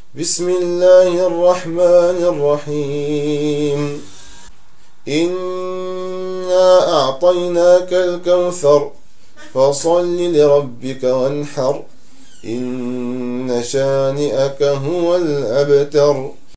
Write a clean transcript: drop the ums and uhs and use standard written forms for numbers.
بسم الله الرحمن الرحيم إنا أعطيناك الكوثر فصل لربك وانحر إن شانئك هو الأبتر.